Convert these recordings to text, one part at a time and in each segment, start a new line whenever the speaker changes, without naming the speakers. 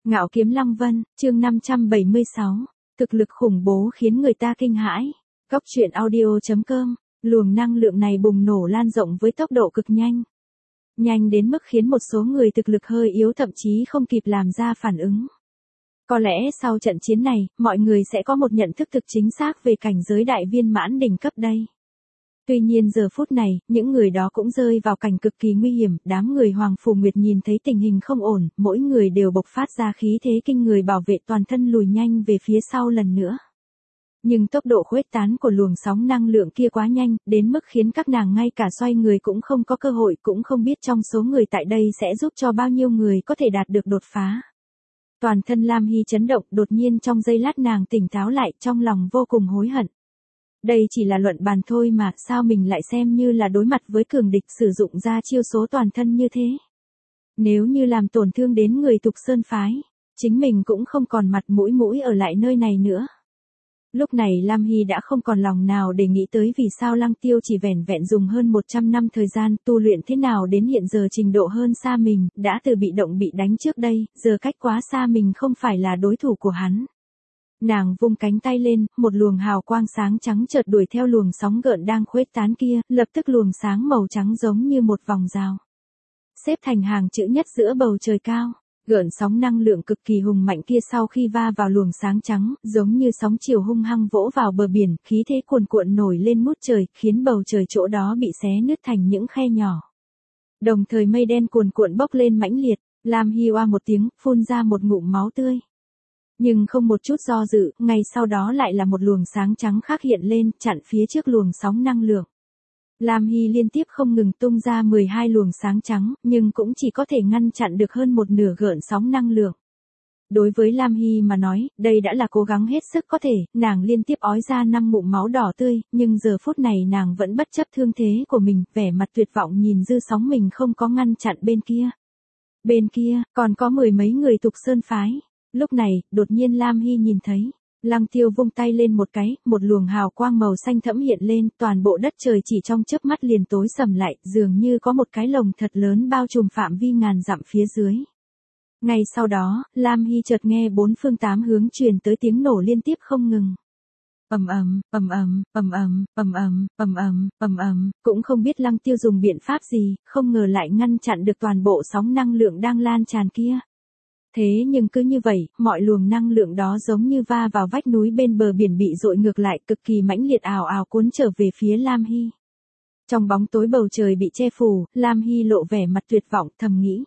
Ngạo Kiếm Lăng Vân, chương 576. Thực lực khủng bố khiến người ta kinh hãi. Góc truyện audio.com. Luồng năng lượng này bùng nổ lan rộng với tốc độ cực nhanh. Nhanh đến mức khiến một số người thực lực hơi yếu thậm chí không kịp làm ra phản ứng. Có lẽ sau trận chiến này, mọi người sẽ có một nhận thức thực chính xác về cảnh giới đại viên mãn đỉnh cấp đây. Tuy nhiên giờ phút này, những người đó cũng rơi vào cảnh cực kỳ nguy hiểm, đám người Hoàng Phủ Nguyệt nhìn thấy tình hình không ổn, mỗi người đều bộc phát ra khí thế kinh người bảo vệ toàn thân lùi nhanh về phía sau lần nữa. Nhưng tốc độ khuếch tán của luồng sóng năng lượng kia quá nhanh, đến mức khiến các nàng ngay cả xoay người cũng không có cơ hội, cũng không biết trong số người tại đây sẽ giúp cho bao nhiêu người có thể đạt được đột phá. Toàn thân Lam Hy chấn động, đột nhiên trong giây lát nàng tỉnh táo lại, trong lòng vô cùng hối hận. Đây chỉ là luận bàn thôi mà, sao mình lại xem như là đối mặt với cường địch sử dụng ra chiêu số toàn thân như thế. Nếu như làm tổn thương đến người Tục Sơn phái, chính mình cũng không còn mặt mũi ở lại nơi này nữa. Lúc này Lam Hy đã không còn lòng nào để nghĩ tới vì sao Lăng Tiêu chỉ vẻn vẹn dùng hơn 100 năm thời gian tu luyện thế nào đến hiện giờ trình độ hơn xa mình, đã từ bị động bị đánh trước đây, giờ cách quá xa mình không phải là đối thủ của hắn. Nàng vung cánh tay lên, một luồng hào quang sáng trắng chợt đuổi theo luồng sóng gợn đang khuếch tán kia, lập tức luồng sáng màu trắng giống như một vòng rào. Xếp thành hàng chữ nhất giữa bầu trời cao, gợn sóng năng lượng cực kỳ hùng mạnh kia sau khi va vào luồng sáng trắng, giống như sóng chiều hung hăng vỗ vào bờ biển, khí thế cuồn cuộn nổi lên ngút trời, khiến bầu trời chỗ đó bị xé nứt thành những khe nhỏ. Đồng thời mây đen cuồn cuộn bốc lên mãnh liệt, Lam Hy oa một tiếng, phun ra một ngụm máu tươi. Nhưng không một chút do dự, ngay sau đó lại là một luồng sáng trắng khác hiện lên, chặn phía trước luồng sóng năng lượng. Lam Hy liên tiếp không ngừng tung ra 12 luồng sáng trắng, nhưng cũng chỉ có thể ngăn chặn được hơn một nửa gợn sóng năng lượng. Đối với Lam Hy mà nói, đây đã là cố gắng hết sức có thể, nàng liên tiếp ói ra 5 ngụm máu đỏ tươi, nhưng giờ phút này nàng vẫn bất chấp thương thế của mình, vẻ mặt tuyệt vọng nhìn dư sóng mình không có ngăn chặn bên kia. Bên kia, còn có mười mấy người Tục Sơn phái. Lúc này, đột nhiên Lam Hy nhìn thấy, Lăng Tiêu vung tay lên một cái, một luồng hào quang màu xanh thẫm hiện lên, toàn bộ đất trời chỉ trong chớp mắt liền tối sầm lại, dường như có một cái lồng thật lớn bao trùm phạm vi ngàn dặm phía dưới. Ngay sau đó, Lam Hy chợt nghe bốn phương tám hướng truyền tới tiếng nổ liên tiếp không ngừng. Ầm ầm, ầm ầm, ầm ầm, ầm ầm, ầm ầm, ầm ầm, cũng không biết Lăng Tiêu dùng biện pháp gì, không ngờ lại ngăn chặn được toàn bộ sóng năng lượng đang lan tràn kia. Thế nhưng cứ như vậy, mọi luồng năng lượng đó giống như va vào vách núi bên bờ biển bị dội ngược lại, cực kỳ mãnh liệt ào ào cuốn trở về phía Lam Hy. Trong bóng tối bầu trời bị che phủ, Lam Hy lộ vẻ mặt tuyệt vọng, thầm nghĩ.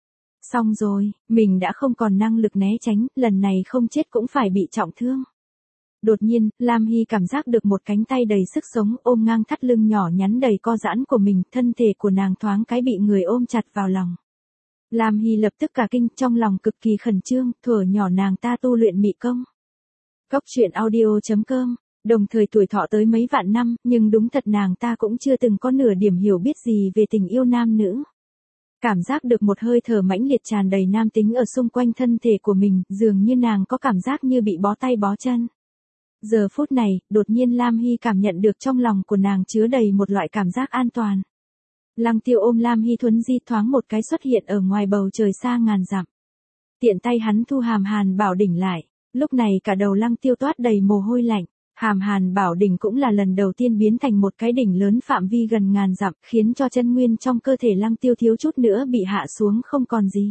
Xong rồi, mình đã không còn năng lực né tránh, lần này không chết cũng phải bị trọng thương. Đột nhiên, Lam Hy cảm giác được một cánh tay đầy sức sống ôm ngang thắt lưng nhỏ nhắn đầy co giãn của mình, thân thể của nàng thoáng cái bị người ôm chặt vào lòng. Lam Hy lập tức cả kinh, trong lòng cực kỳ khẩn trương, thuở nhỏ nàng ta tu luyện mị công. Góc truyện audio.com, đồng thời tuổi thọ tới mấy vạn năm, nhưng đúng thật nàng ta cũng chưa từng có nửa điểm hiểu biết gì về tình yêu nam nữ. Cảm giác được một hơi thở mãnh liệt tràn đầy nam tính ở xung quanh thân thể của mình, dường như nàng có cảm giác như bị bó tay bó chân. Giờ phút này, đột nhiên Lam Hy cảm nhận được trong lòng của nàng chứa đầy một loại cảm giác an toàn. Lăng Tiêu ôm Lam Hy thuấn di thoáng một cái xuất hiện ở ngoài bầu trời xa ngàn dặm. Tiện tay hắn thu Hàm Hàn Bảo Đỉnh lại, lúc này cả đầu Lăng Tiêu toát đầy mồ hôi lạnh. Hàm Hàn Bảo Đỉnh cũng là lần đầu tiên biến thành một cái đỉnh lớn phạm vi gần ngàn dặm, khiến cho chân nguyên trong cơ thể Lăng Tiêu thiếu chút nữa bị hạ xuống không còn gì.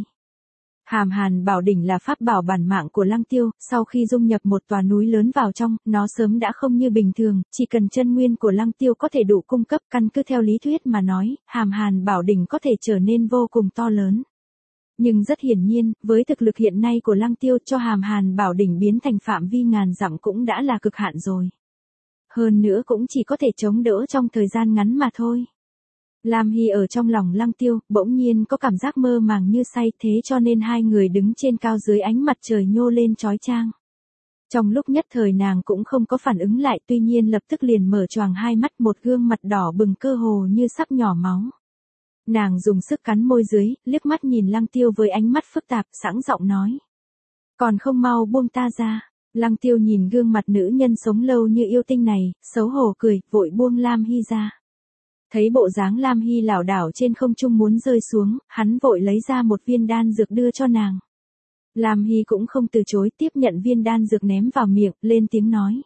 Hàm Hàn Bảo Đỉnh là pháp bảo bản mạng của Lăng Tiêu, sau khi dung nhập một tòa núi lớn vào trong, nó sớm đã không như bình thường, chỉ cần chân nguyên của Lăng Tiêu có thể đủ cung cấp, căn cứ theo lý thuyết mà nói, Hàm Hàn Bảo Đỉnh có thể trở nên vô cùng to lớn. Nhưng rất hiển nhiên, với thực lực hiện nay của Lăng Tiêu, cho Hàm Hàn Bảo Đỉnh biến thành phạm vi ngàn dặm cũng đã là cực hạn rồi. Hơn nữa cũng chỉ có thể chống đỡ trong thời gian ngắn mà thôi. Lam Hy ở trong lòng Lăng Tiêu, bỗng nhiên có cảm giác mơ màng như say, thế cho nên hai người đứng trên cao dưới ánh mặt trời nhô lên chói chang. Trong lúc nhất thời nàng cũng không có phản ứng lại, tuy nhiên lập tức liền mở choàng hai mắt, một gương mặt đỏ bừng cơ hồ như sắp nhỏ máu. Nàng dùng sức cắn môi dưới, liếc mắt nhìn Lăng Tiêu với ánh mắt phức tạp, sẵn giọng nói. Còn không mau buông ta ra. Lăng Tiêu nhìn gương mặt nữ nhân sống lâu như yêu tinh này, xấu hổ cười, vội buông Lam Hy ra. Thấy bộ dáng Lam Hy lảo đảo trên không trung muốn rơi xuống, hắn vội lấy ra một viên đan dược đưa cho nàng. Lam Hy cũng không từ chối, tiếp nhận viên đan dược ném vào miệng, lên tiếng nói.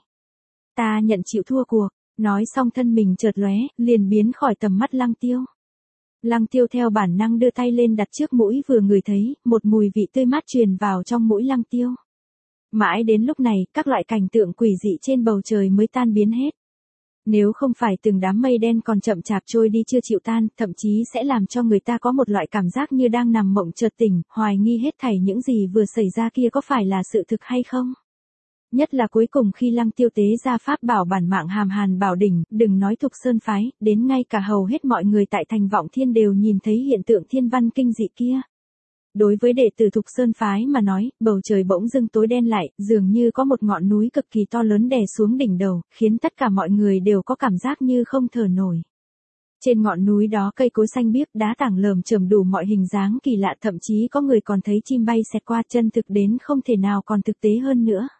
Ta nhận chịu thua cuộc, nói xong thân mình chợt lóe, liền biến khỏi tầm mắt Lăng Tiêu. Lăng Tiêu theo bản năng đưa tay lên đặt trước mũi vừa ngửi thấy, một mùi vị tươi mát truyền vào trong mũi Lăng Tiêu. Mãi đến lúc này, các loại cảnh tượng quỷ dị trên bầu trời mới tan biến hết. Nếu không phải từng đám mây đen còn chậm chạp trôi đi chưa chịu tan, thậm chí sẽ làm cho người ta có một loại cảm giác như đang nằm mộng chợt tỉnh, hoài nghi hết thảy những gì vừa xảy ra kia có phải là sự thực hay không. Nhất là cuối cùng khi Lăng Tiêu tế ra pháp bảo bản mạng Hàm Hàn Bảo Đỉnh, đừng nói Thục Sơn phái, đến ngay cả hầu hết mọi người tại Thành Vọng Thiên đều nhìn thấy hiện tượng thiên văn kinh dị kia. Đối với đệ tử Thục Sơn phái mà nói, bầu trời bỗng dưng tối đen lại, dường như có một ngọn núi cực kỳ to lớn đè xuống đỉnh đầu, khiến tất cả mọi người đều có cảm giác như không thở nổi. Trên ngọn núi đó cây cối xanh biếc, đá tảng lởm chởm đủ mọi hình dáng kỳ lạ, thậm chí có người còn thấy chim bay xẹt qua, chân thực đến không thể nào còn thực tế hơn nữa.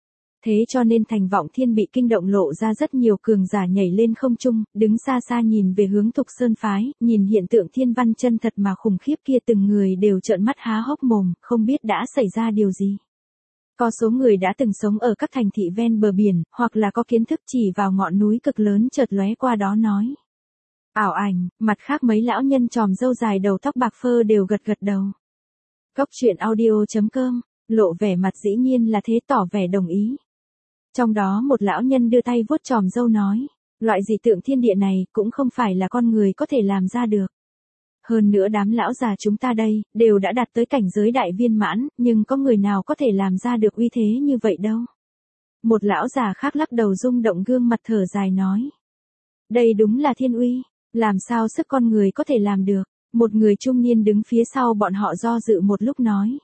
Thế cho nên Thành Vọng Thiên bị kinh động, lộ ra rất nhiều cường giả nhảy lên không trung, đứng xa xa nhìn về hướng Thục Sơn phái, nhìn hiện tượng thiên văn chân thật mà khủng khiếp kia, từng người đều trợn mắt há hốc mồm, không biết đã xảy ra điều gì. Có số người đã từng sống ở các thành thị ven bờ biển, hoặc là có kiến thức chỉ vào ngọn núi cực lớn chợt lóe qua đó nói. Ảo ảnh, mặt khác mấy lão nhân tròm râu dài đầu tóc bạc phơ đều gật gật đầu. Cốc truyện audio.com, lộ vẻ mặt dĩ nhiên là thế, tỏ vẻ đồng ý. Trong đó một lão nhân đưa tay vuốt tròm râu nói, loại dị tượng thiên địa này cũng không phải là con người có thể làm ra được. Hơn nữa đám lão già chúng ta đây, đều đã đạt tới cảnh giới đại viên mãn, nhưng có người nào có thể làm ra được uy thế như vậy đâu. Một lão già khác lắc đầu rung động gương mặt thở dài nói. Đây đúng là thiên uy, làm sao sức con người có thể làm được. Một người trung niên đứng phía sau bọn họ do dự một lúc nói.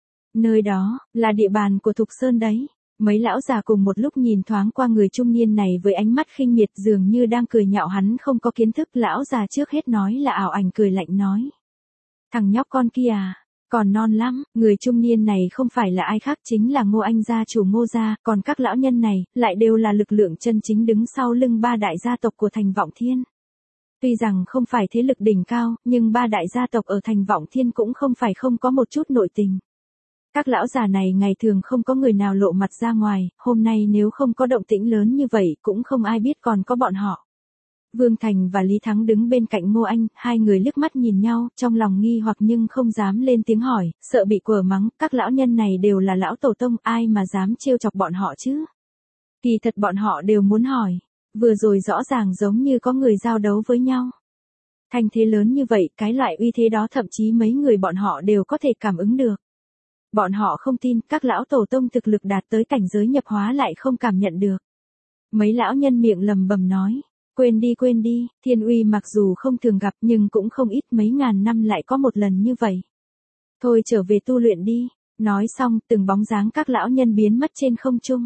Nơi đó, là địa bàn của Thục Sơn đấy. Mấy lão già cùng một lúc nhìn thoáng qua người trung niên này với ánh mắt khinh miệt, dường như đang cười nhạo hắn không có kiến thức. Lão già trước hết nói là ảo ảnh, cười lạnh nói. Thằng nhóc con kia à, còn non lắm. Người trung niên này không phải là ai khác, chính là Ngô Anh gia chủ Ngô gia, còn các lão nhân này lại đều là lực lượng chân chính đứng sau lưng ba đại gia tộc của Thành Vọng Thiên. Tuy rằng không phải thế lực đỉnh cao, nhưng ba đại gia tộc ở Thành Vọng Thiên cũng không phải không có một chút nội tình. Các lão già này ngày thường không có người nào lộ mặt ra ngoài, hôm nay nếu không có động tĩnh lớn như vậy cũng không ai biết còn có bọn họ. Vương Thành và Lý Thắng đứng bên cạnh Ngô Anh, hai người liếc mắt nhìn nhau, trong lòng nghi hoặc nhưng không dám lên tiếng hỏi, sợ bị quở mắng, các lão nhân này đều là lão tổ tông, ai mà dám trêu chọc bọn họ chứ. Kỳ thật bọn họ đều muốn hỏi, vừa rồi rõ ràng giống như có người giao đấu với nhau. Thành thế lớn như vậy, cái loại uy thế đó thậm chí mấy người bọn họ đều có thể cảm ứng được. Bọn họ không tin các lão tổ tông thực lực đạt tới cảnh giới nhập hóa lại không cảm nhận được. Mấy lão nhân miệng lầm bầm nói, quên đi, thiên uy mặc dù không thường gặp nhưng cũng không ít, mấy ngàn năm lại có một lần như vậy. Thôi trở về tu luyện đi, nói xong từng bóng dáng các lão nhân biến mất trên không trung.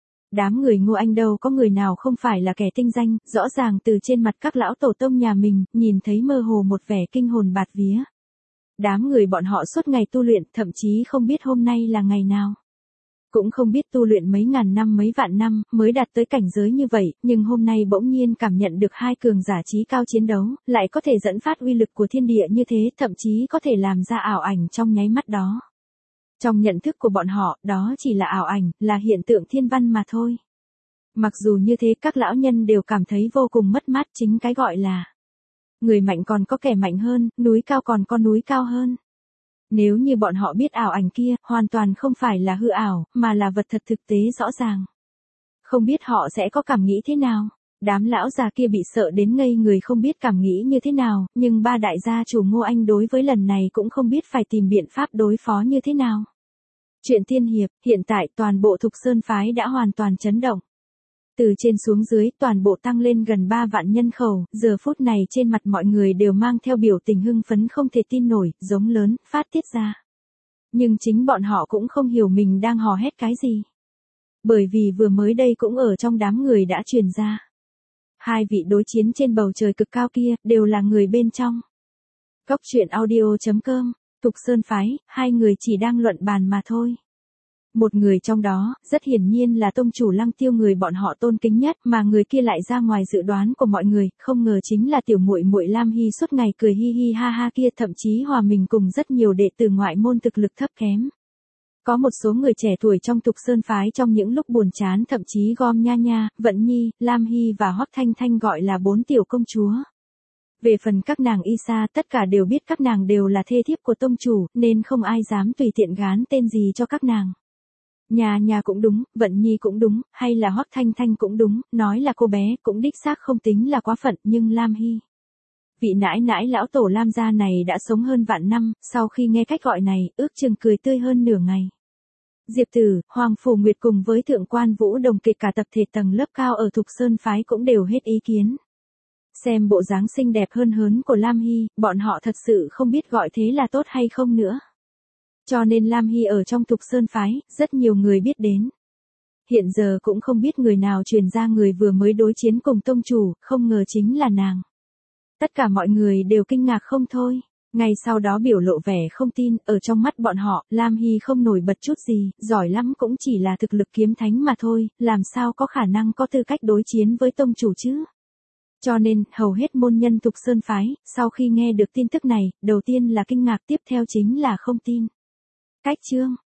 Đám người Ngô Anh đâu có người nào không phải là kẻ tinh danh, rõ ràng từ trên mặt các lão tổ tông nhà mình, nhìn thấy mơ hồ một vẻ kinh hồn bạt vía. Đám người bọn họ suốt ngày tu luyện, thậm chí không biết hôm nay là ngày nào. Cũng không biết tu luyện mấy ngàn năm mấy vạn năm, mới đạt tới cảnh giới như vậy, nhưng hôm nay bỗng nhiên cảm nhận được hai cường giả trí cao chiến đấu, lại có thể dẫn phát uy lực của thiên địa như thế, thậm chí có thể làm ra ảo ảnh trong nháy mắt đó. Trong nhận thức của bọn họ, đó chỉ là ảo ảnh, là hiện tượng thiên văn mà thôi. Mặc dù như thế các lão nhân đều cảm thấy vô cùng mất mát, chính cái gọi là người mạnh còn có kẻ mạnh hơn, núi cao còn có núi cao hơn. Nếu như bọn họ biết ảo ảnh kia, hoàn toàn không phải là hư ảo, mà là vật thật thực tế rõ ràng. Không biết họ sẽ có cảm nghĩ thế nào. Đám lão già kia bị sợ đến ngây người không biết cảm nghĩ như thế nào, nhưng ba đại gia chủ Ngô Anh đối với lần này cũng không biết phải tìm biện pháp đối phó như thế nào. Chuyện tiên hiệp, hiện tại toàn bộ Thục Sơn phái đã hoàn toàn chấn động. Từ trên xuống dưới toàn bộ tăng lên gần 3 vạn nhân khẩu, giờ phút này trên mặt mọi người đều mang theo biểu tình hưng phấn không thể tin nổi, giống lớn, phát tiết ra. Nhưng chính bọn họ cũng không hiểu mình đang hò hét cái gì. Bởi vì vừa mới đây cũng ở trong đám người đã truyền ra. Hai vị đối chiến trên bầu trời cực cao kia, đều là người bên trong. Cốc truyện audio.com, Thục Sơn phái, hai người chỉ đang luận bàn mà thôi. Một người trong đó, rất hiển nhiên là tông chủ Lăng Tiêu, người bọn họ tôn kính nhất, mà người kia lại ra ngoài dự đoán của mọi người, không ngờ chính là tiểu muội muội Lam Hy suốt ngày cười hi hi ha ha kia, thậm chí hòa mình cùng rất nhiều đệ tử ngoại môn thực lực thấp kém. Có một số người trẻ tuổi trong Thục Sơn phái trong những lúc buồn chán thậm chí gom Nha Nha, Vận Nhi, Lam Hy và Hoắc Thanh Thanh gọi là 4 tiểu công chúa. Về phần các nàng y sa, tất cả đều biết các nàng đều là thê thiếp của tông chủ, nên không ai dám tùy tiện gán tên gì cho các nàng. Nha Nha cũng đúng, Vận Nhi cũng đúng, hay là Hoắc Thanh Thanh cũng đúng, nói là cô bé cũng đích xác không tính là quá phận, nhưng Lam Hy. Vị nãi nãi lão tổ Lam gia này đã sống hơn vạn năm, sau khi nghe cách gọi này, ước chừng cười tươi hơn nửa ngày. Diệp Tử, Hoàng Phủ Nguyệt cùng với Thượng quan Vũ Đồng kể cả tập thể tầng lớp cao ở Thục Sơn phái cũng đều hết ý kiến. Xem bộ dáng xinh đẹp hơn hớn của Lam Hy, bọn họ thật sự không biết gọi thế là tốt hay không nữa. Cho nên Lam Hy ở trong Thục Sơn phái, rất nhiều người biết đến. Hiện giờ cũng không biết người nào truyền ra người vừa mới đối chiến cùng tông chủ, không ngờ chính là nàng. Tất cả mọi người đều kinh ngạc không thôi. Ngay sau đó biểu lộ vẻ không tin, ở trong mắt bọn họ, Lam Hy không nổi bật chút gì, giỏi lắm cũng chỉ là thực lực kiếm thánh mà thôi, làm sao có khả năng có tư cách đối chiến với tông chủ chứ. Cho nên, hầu hết môn nhân Thục Sơn phái, sau khi nghe được tin tức này, đầu tiên là kinh ngạc, tiếp theo chính là không tin. Cách chương